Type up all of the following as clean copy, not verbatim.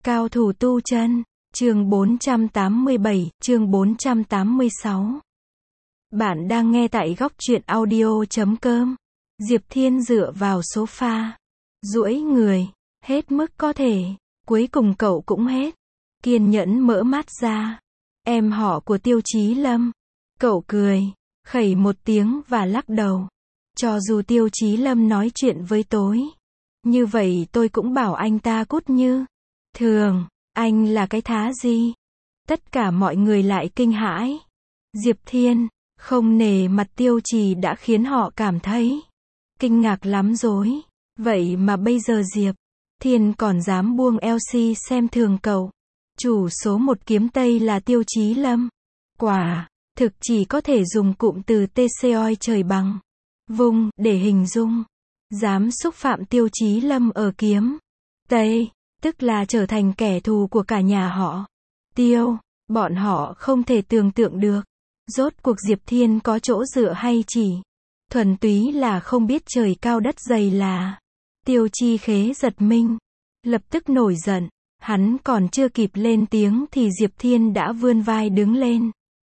Cao thủ tu chân, chương 487, chương 486. Bạn đang nghe tại góc truyện audio.com. Diệp Thiên dựa vào sofa, duỗi người, hết mức có thể. Cuối cùng cậu cũng hết. Kiên nhẫn mở mắt ra. Em họ của Tiêu Chí Lâm. Cậu cười, khẩy một tiếng và lắc đầu. Cho dù Tiêu Chí Lâm nói chuyện với tôi, như vậy tôi cũng bảo anh ta cút như thường. Anh là cái thá gì? Tất cả mọi người lại kinh hãi. Diệp Thiên không nể mặt Tiêu Trì đã khiến họ cảm thấy kinh ngạc lắm rồi. Vậy mà bây giờ Diệp Thiên còn dám buông LC xem thường cậu. Chủ số một kiếm Tây là Tiêu Chí Lâm. Quả thực chỉ có thể dùng cụm từ TCOI trời bằng vung để hình dung. Dám xúc phạm Tiêu Chí Lâm ở kiếm Tây, tức là trở thành kẻ thù của cả nhà họ Tiêu. Bọn họ không thể tưởng tượng được, rốt cuộc Diệp Thiên có chỗ dựa hay chỉ thuần túy là không biết trời cao đất dày là. Tiêu Chi Khế giật mình, lập tức nổi giận. Hắn còn chưa kịp lên tiếng thì Diệp Thiên đã vươn vai đứng lên.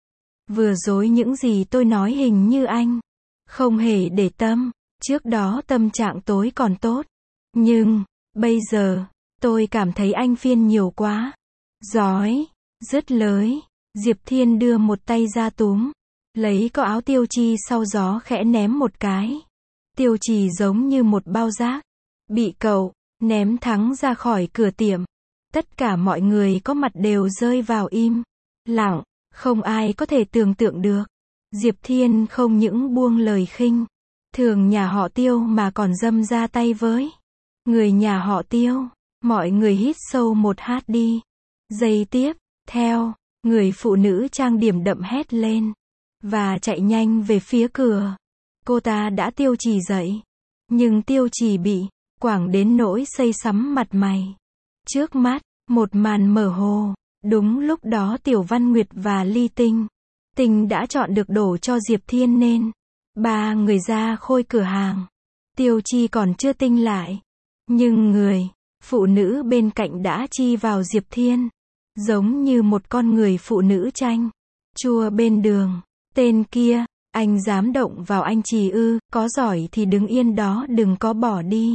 Vừa rồi những gì tôi nói hình như anh không hề để tâm. Trước đó tâm trạng tối còn tốt, nhưng bây giờ tôi cảm thấy anh phiên nhiều quá. Giói, dứt lời, Diệp Thiên đưa một tay ra túm lấy có áo Tiêu Chi, sau gió khẽ ném một cái. Tiêu Trì giống như một bao rác, bị cậu ném thẳng ra khỏi cửa tiệm. Tất cả mọi người có mặt đều rơi vào im lặng, không ai có thể tưởng tượng được. Diệp Thiên không những buông lời khinh thường nhà họ Tiêu mà còn dâm ra tay với người nhà họ Tiêu. Mọi người hít sâu một hát đi. Giây tiếp theo, người phụ nữ trang điểm đậm hét lên và chạy nhanh về phía cửa. Cô ta đã Tiêu Trì dậy, nhưng Tiêu Trì bị quảng đến nỗi xây sắm mặt mày. Trước mắt, một màn mơ hồ. Đúng lúc đó Tiểu Văn Nguyệt và Ly Tinh Tinh đã chọn được đổ cho Diệp Thiên nên ba người ra khôi cửa hàng. Tiêu Chi còn chưa tinh lại, nhưng người phụ nữ bên cạnh đã chi vào Diệp Thiên, giống như một con người phụ nữ chanh chua bên đường. Tên kia, anh dám động vào anh Trì ư? Có giỏi thì đứng yên đó, đừng có bỏ đi.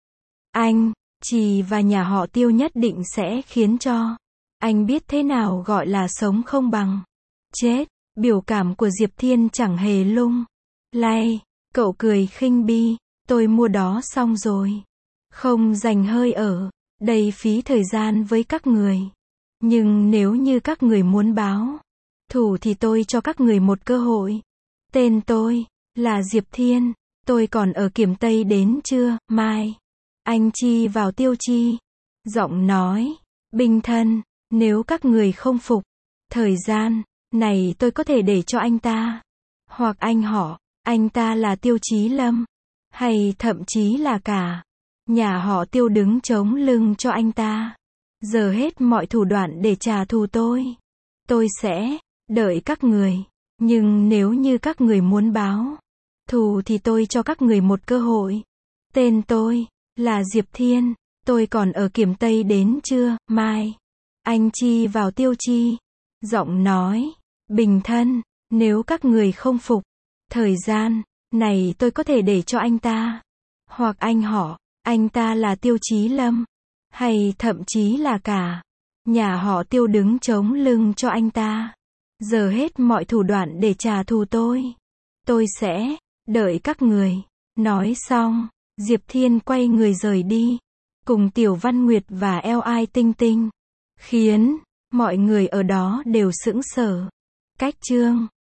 Anh Trì và nhà họ Tiêu nhất định sẽ khiến cho anh biết thế nào gọi là sống không bằng chết. Biểu cảm của Diệp Thiên chẳng hề lung lay, cậu cười khinh bi. Tôi mua đó xong rồi, không dành hơi ở đây phí thời gian với các người. Nhưng nếu như các người muốn báo thù thì tôi cho các người một cơ hội. Tên tôi là Diệp Thiên, tôi còn ở Kiểm Tây đến trưa mai. Anh chi vào Tiêu Chi, giọng nói bình thân. Nếu các người không phục, thời gian này tôi có thể để cho anh ta hoặc anh họ anh ta là Tiêu Chí Lâm, hay thậm chí là cả nhà họ Tiêu đứng chống lưng cho anh ta. Giờ hết mọi thủ đoạn để trả thù tôi sẽ đợi các người. Nhưng nếu như các người muốn báo thù thì tôi cho các người một cơ hội. Tên tôi là Diệp Thiên, tôi còn ở Kiểm Tây đến trưa mai. Anh chi vào Tiêu Chi, giọng nói bình thân. Nếu các người không phục, thời gian này tôi có thể để cho anh ta hoặc anh họ anh ta là Tiêu Chí Lâm, hay thậm chí là cả nhà họ Tiêu đứng chống lưng cho anh ta. Giờ hết mọi thủ đoạn để trả thù tôi sẽ đợi các người. Nói xong, Diệp Thiên quay người rời đi, cùng Tiểu Văn Nguyệt và L.I. Tinh Tinh, khiến mọi người ở đó đều sững sờ. Cách chương